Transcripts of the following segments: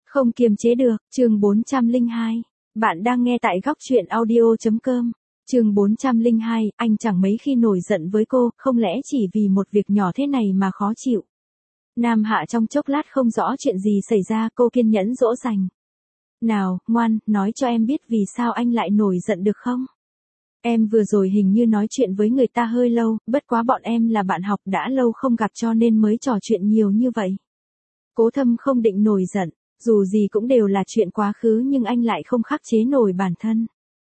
Không kiềm chế được, chương 402. Bạn đang nghe tại góc truyện audio.com. Chương 402, anh chẳng mấy khi nổi giận với cô, không lẽ chỉ vì một việc nhỏ thế này mà khó chịu. Nam Hạ trong chốc lát không rõ chuyện gì xảy ra, cô kiên nhẫn dỗ dành. Nào, ngoan, nói cho em biết vì sao anh lại nổi giận được không? Em vừa rồi hình như nói chuyện với người ta hơi lâu, bất quá bọn em là bạn học đã lâu không gặp cho nên mới trò chuyện nhiều như vậy. Cố Thâm không định nổi giận, dù gì cũng đều là chuyện quá khứ nhưng anh lại không khắc chế nổi bản thân.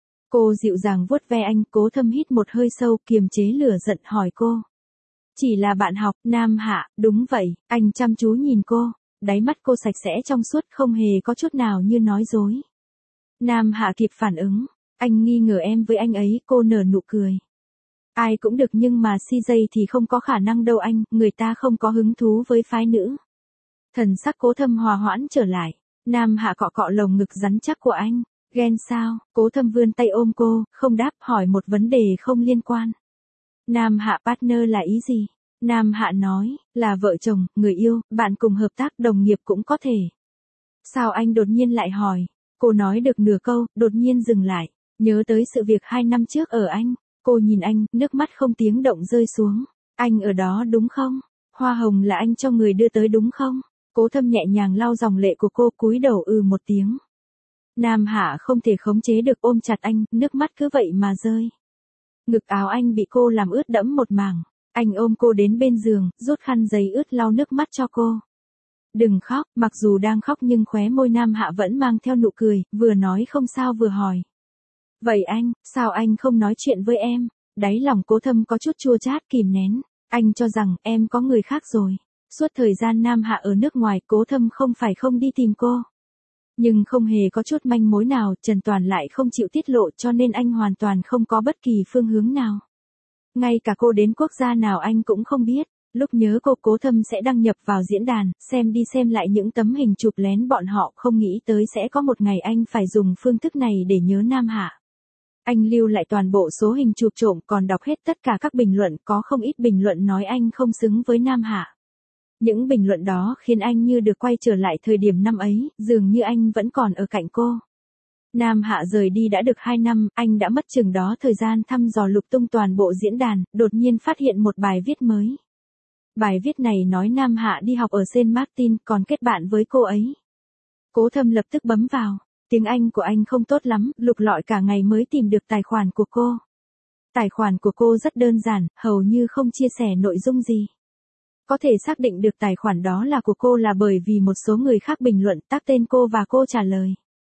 Cô dịu dàng vuốt ve anh, Cố Thâm hít một hơi sâu kiềm chế lửa giận hỏi cô. Chỉ là bạn học, Nam Hạ, đúng vậy, anh chăm chú nhìn cô, đáy mắt cô sạch sẽ trong suốt không hề có chút nào như nói dối. Nam Hạ kịp phản ứng, anh nghi ngờ em với anh ấy, cô nở nụ cười. Ai cũng được nhưng mà CJ thì không có khả năng đâu anh, người ta không có hứng thú với phái nữ. Thần sắc Cố Thâm hòa hoãn trở lại, Nam Hạ cọ cọ lồng ngực rắn chắc của anh, ghen sao? Cố Thâm vươn tay ôm cô, không đáp, hỏi một vấn đề không liên quan. Nam Hạ partner là ý gì? Nam Hạ nói, là vợ chồng, người yêu, bạn cùng hợp tác, đồng nghiệp cũng có thể. Sao anh đột nhiên lại hỏi? Cô nói được nửa câu, đột nhiên dừng lại, nhớ tới sự việc 2 năm trước ở Anh. Cô nhìn anh, nước mắt không tiếng động rơi xuống. Anh ở đó đúng không? Hoa hồng là anh cho người đưa tới đúng không? Cố Thâm nhẹ nhàng lau dòng lệ của cô, cúi đầu một tiếng. Nam Hạ không thể khống chế được ôm chặt anh, nước mắt cứ vậy mà rơi. Ngực áo anh bị cô làm ướt đẫm một mảng. Anh ôm cô đến bên giường, rút khăn giấy ướt lau nước mắt cho cô. Đừng khóc, mặc dù đang khóc nhưng khóe môi Nam Hạ vẫn mang theo nụ cười, vừa nói không sao vừa hỏi. Vậy anh, sao anh không nói chuyện với em? Đáy lòng Cố Thâm có chút chua chát kìm nén. Anh cho rằng em có người khác rồi. Suốt thời gian Nam Hạ ở nước ngoài, Cố Thâm không phải không đi tìm cô. Nhưng không hề có chút manh mối nào, Trần Toàn lại không chịu tiết lộ cho nên anh hoàn toàn không có bất kỳ phương hướng nào. Ngay cả cô đến quốc gia nào anh cũng không biết. Lúc nhớ cô, Cố Thâm sẽ đăng nhập vào diễn đàn, xem đi xem lại những tấm hình chụp lén bọn họ, không nghĩ tới sẽ có một ngày anh phải dùng phương thức này để nhớ Nam Hạ. Anh lưu lại toàn bộ số hình chụp trộm, còn đọc hết tất cả các bình luận, có không ít bình luận nói anh không xứng với Nam Hạ. Những bình luận đó khiến anh như được quay trở lại thời điểm năm ấy, dường như anh vẫn còn ở cạnh cô. Nam Hạ rời đi đã được 2 năm, anh đã mất chừng đó thời gian thăm dò lục tung toàn bộ diễn đàn, đột nhiên phát hiện một bài viết mới. Bài viết này nói Nam Hạ đi học ở Saint Martin, còn kết bạn với cô ấy. Cố Thâm lập tức bấm vào. Tiếng Anh của anh không tốt lắm, lục lọi cả ngày mới tìm được tài khoản của cô. Tài khoản của cô rất đơn giản, hầu như không chia sẻ nội dung gì. Có thể xác định được tài khoản đó là của cô là bởi vì một số người khác bình luận tag tên cô và cô trả lời.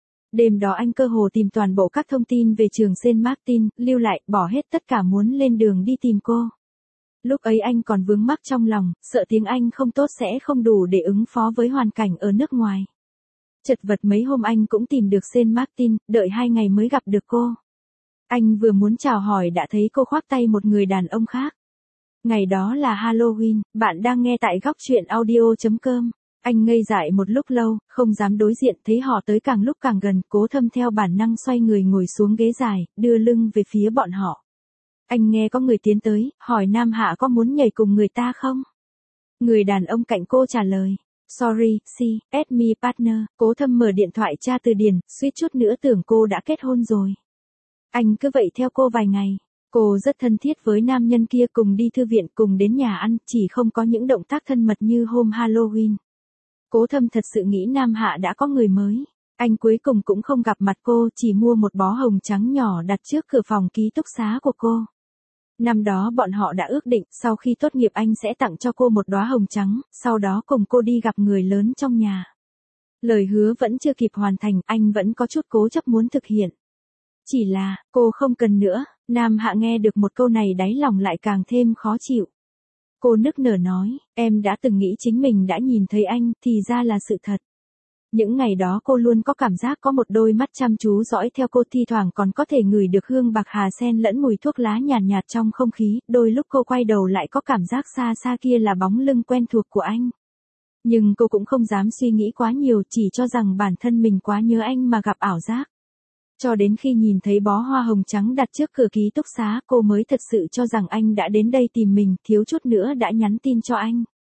Đêm đó anh cơ hồ tìm toàn bộ các thông tin về trường Saint Martin, lưu lại, bỏ hết tất cả muốn lên đường đi tìm cô. Lúc ấy anh còn vướng mắc trong lòng, sợ tiếng Anh không tốt sẽ không đủ để ứng phó với hoàn cảnh ở nước ngoài. Chật vật mấy hôm anh cũng tìm được Saint Martin, đợi 2 ngày mới gặp được cô. Anh vừa muốn chào hỏi đã thấy cô khoác tay một người đàn ông khác. Ngày đó là Halloween, bạn đang nghe tại góc truyện audio.com. Anh ngây dại một lúc lâu, không dám đối diện, thấy họ tới càng lúc càng gần, Cố Thâm theo bản năng xoay người ngồi xuống ghế dài, đưa lưng về phía bọn họ. Anh nghe có người tiến tới, hỏi Nam Hạ có muốn nhảy cùng người ta không? Người đàn ông cạnh cô trả lời. Sorry, add me partner. Cố Thâm mở điện thoại tra từ điển, suýt chút nữa tưởng cô đã kết hôn rồi. Anh cứ vậy theo cô vài ngày. Cô rất thân thiết với nam nhân kia, cùng đi thư viện, cùng đến nhà ăn, chỉ không có những động tác thân mật như hôm Halloween. Cố Thâm thật sự nghĩ Nam Hạ đã có người mới. Anh cuối cùng cũng không gặp mặt cô, chỉ mua một bó hồng trắng nhỏ đặt trước cửa phòng ký túc xá của cô. Năm đó bọn họ đã ước định, sau khi tốt nghiệp anh sẽ tặng cho cô một đóa hồng trắng, sau đó cùng cô đi gặp người lớn trong nhà. Lời hứa vẫn chưa kịp hoàn thành, anh vẫn có chút cố chấp muốn thực hiện. Chỉ là, cô không cần nữa. Nam Hạ nghe được một câu này đáy lòng lại càng thêm khó chịu. Cô nức nở nói, em đã từng nghĩ chính mình đã nhìn thấy anh, thì ra là sự thật. Những ngày đó cô luôn có cảm giác có một đôi mắt chăm chú dõi theo cô, thi thoảng còn có thể ngửi được hương bạc hà sen lẫn mùi thuốc lá nhàn nhạt trong không khí, đôi lúc cô quay đầu lại có cảm giác xa xa kia là bóng lưng quen thuộc của anh. Nhưng cô cũng không dám suy nghĩ quá nhiều, chỉ cho rằng bản thân mình quá nhớ anh mà gặp ảo giác. Cho đến khi nhìn thấy bó hoa hồng trắng đặt trước cửa ký túc xá, cô mới thật sự cho rằng anh đã đến đây tìm mình, thiếu chút nữa đã nhắn tin cho anh.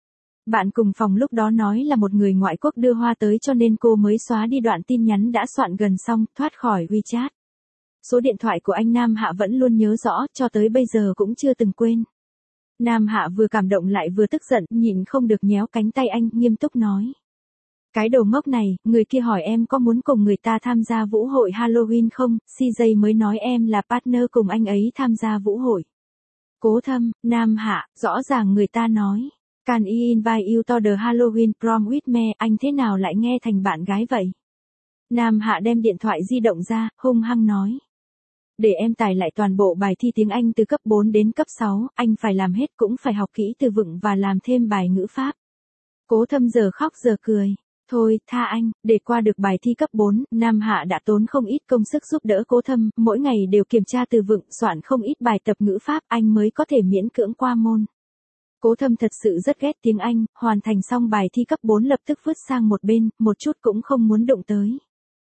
Bạn cùng phòng lúc đó nói là một người ngoại quốc đưa hoa tới cho nên cô mới xóa đi đoạn tin nhắn đã soạn gần xong, thoát khỏi WeChat. Số điện thoại của anh Nam Hạ vẫn luôn nhớ rõ, cho tới bây giờ cũng chưa từng quên. Nam Hạ vừa cảm động lại vừa tức giận, nhịn không được nhéo cánh tay anh, nghiêm túc nói. Cái đồ ngốc này, người kia hỏi em có muốn cùng người ta tham gia vũ hội Halloween không, CJ mới nói em là partner cùng anh ấy tham gia vũ hội. Cố Thâm, Nam Hạ, rõ ràng người ta nói. Can I invite you to the Halloween prom with me, anh thế nào lại nghe thành bạn gái vậy? Nam Hạ đem điện thoại di động ra, hung hăng nói. Để em tải lại toàn bộ bài thi tiếng Anh từ cấp 4 đến cấp 6, anh phải làm hết cũng phải học kỹ từ vựng và làm thêm bài ngữ pháp. Cố Thâm giờ khóc giờ cười. Thôi, tha anh, để qua được bài thi cấp 4, Nam Hạ đã tốn không ít công sức giúp đỡ Cố Thâm, mỗi ngày đều kiểm tra từ vựng, soạn không ít bài tập ngữ pháp, anh mới có thể miễn cưỡng qua môn. Cố Thâm thật sự rất ghét tiếng Anh, hoàn thành xong bài thi cấp 4 lập tức vứt sang một bên, một chút cũng không muốn đụng tới.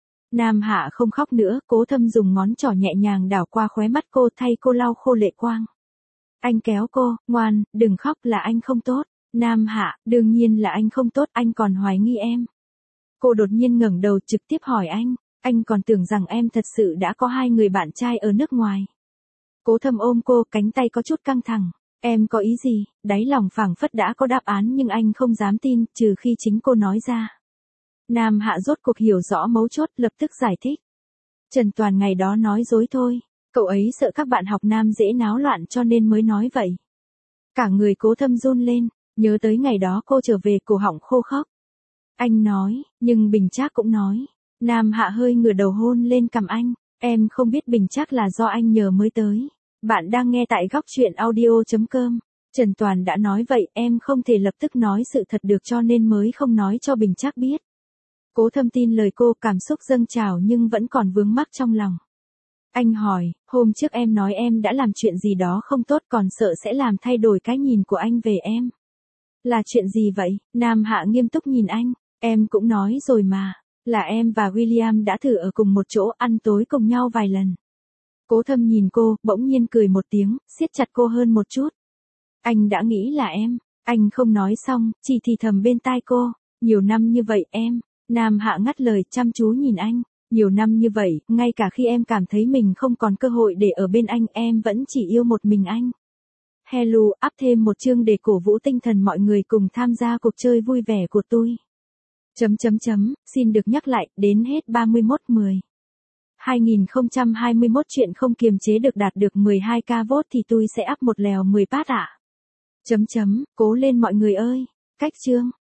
Nam Hạ không khóc nữa, Cố Thâm dùng ngón trỏ nhẹ nhàng đảo qua khóe mắt cô thay cô lau khô lệ quang. Anh kéo cô, ngoan, đừng khóc là anh không tốt. Nam Hạ, đương nhiên là anh không tốt, anh còn hoài nghi em. Cô đột nhiên ngẩng đầu trực tiếp hỏi anh còn tưởng rằng em thật sự đã có 2 người bạn trai ở nước ngoài. Cố Thâm ôm cô, cánh tay có chút căng thẳng. Em có ý gì? Đáy lòng phảng phất đã có đáp án nhưng anh không dám tin, trừ khi chính cô nói ra. Nam Hạ rốt cuộc hiểu rõ mấu chốt, lập tức giải thích. Trần Toàn ngày đó nói dối thôi, cậu ấy sợ các bạn học nam dễ náo loạn cho nên mới nói vậy. Cả người Cố Thâm run lên, nhớ tới ngày đó cô trở về cổ họng khô khốc. Anh nói, nhưng Bình Trác cũng nói. Nam Hạ hơi ngửa đầu hôn lên cằm anh, em không biết Bình Trác là do anh nhờ mới tới. Bạn đang nghe tại góc truyện audio.com. Trần Toàn đã nói vậy, em không thể lập tức nói sự thật được cho nên mới không nói cho Bình Trác biết. Cố Thâm tin lời cô, cảm xúc dâng trào nhưng vẫn còn vướng mắc trong lòng. Anh hỏi, hôm trước em nói em đã làm chuyện gì đó không tốt còn sợ sẽ làm thay đổi cái nhìn của anh về em. Là chuyện gì vậy? Nam Hạ nghiêm túc nhìn anh, em cũng nói rồi mà, là em và William đã thử ở cùng một chỗ ăn tối cùng nhau vài lần. Cố Thâm nhìn cô, bỗng nhiên cười một tiếng, siết chặt cô hơn một chút. Anh đã nghĩ là em, anh không nói xong, chỉ thì thầm bên tai cô, nhiều năm như vậy em. Nam Hạ ngắt lời chăm chú nhìn anh, nhiều năm như vậy, ngay cả khi em cảm thấy mình không còn cơ hội để ở bên anh, em vẫn chỉ yêu một mình anh. Hello, up thêm một chương để cổ vũ tinh thần mọi người cùng tham gia cuộc chơi vui vẻ của tôi. Xin được nhắc lại, đến hết 31/10. 2021 chuyện không kiềm chế được đạt được 12k vote thì tôi sẽ up một lèo 10 phát ạ. Cố lên mọi người ơi. Cách chương.